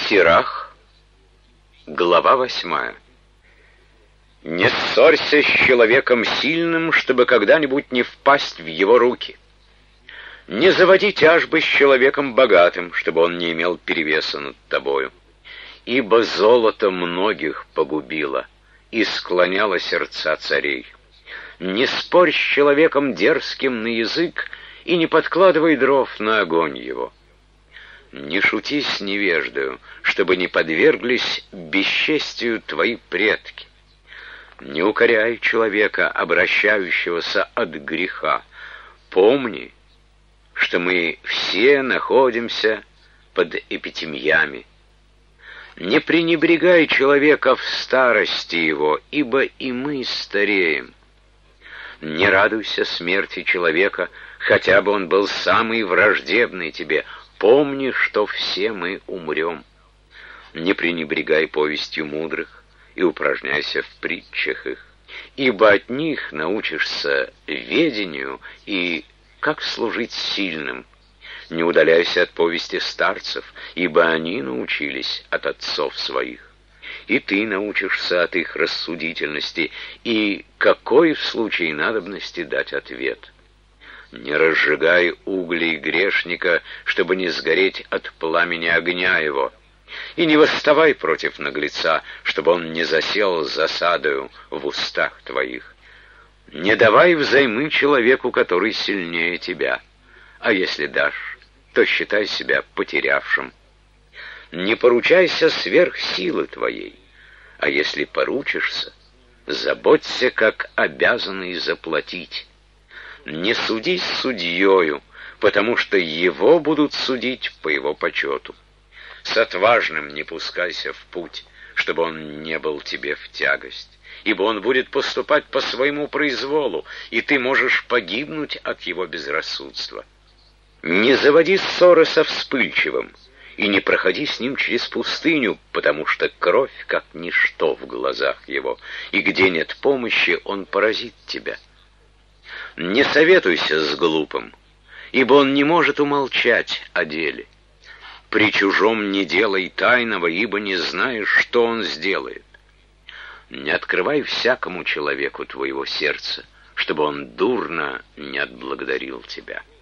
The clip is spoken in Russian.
Сирах, глава 8. Не ссорься с человеком сильным, чтобы когда-нибудь не впасть в его руки. Не заводи тяжбы с человеком богатым, чтобы он не имел перевеса над тобою. Ибо золото многих погубило и склоняло сердца царей. Не спорь с человеком дерзким на язык и не подкладывай дров на огонь его. Не шути с невеждою, чтобы не подверглись бесчестию твои предки. Не укоряй человека, обращающегося от греха. Помни, что мы все находимся под эпитемьями. Не пренебрегай человека в старости его, ибо и мы стареем. Не радуйся смерти человека, хотя бы он был самый враждебный тебе. Помни, что все мы умрем. Не пренебрегай повестью мудрых и упражняйся в притчах их, ибо от них научишься ведению и как служить сильным. Не удаляйся от повести старцев, ибо они научились от отцов своих. И ты научишься от их рассудительности, и какой в случае надобности дать ответ. Не разжигай углей грешника, чтобы не сгореть от пламени огня его. И не восставай против наглеца, чтобы он не засел засадою в устах твоих. Не давай взаймы человеку, который сильнее тебя, а если дашь, то считай себя потерявшим. Не поручайся сверх силы твоей, а если поручишься, заботься, как обязанный заплатить. Не суди с судьею, потому что его будут судить по его почету. С отважным не пускайся в путь, чтобы он не был тебе в тягость, ибо он будет поступать по своему произволу, и ты можешь погибнуть от его безрассудства. Не заводи ссоры со вспыльчивым, и не проходи с ним через пустыню, потому что кровь как ничто в глазах его, и где нет помощи, он поразит тебя. Не советуйся с глупым, ибо он не может умолчать о деле. При чужом не делай тайного, ибо не знаешь, что он сделает. Не открывай всякому человеку твоего сердца, чтобы он дурно не отблагодарил тебя.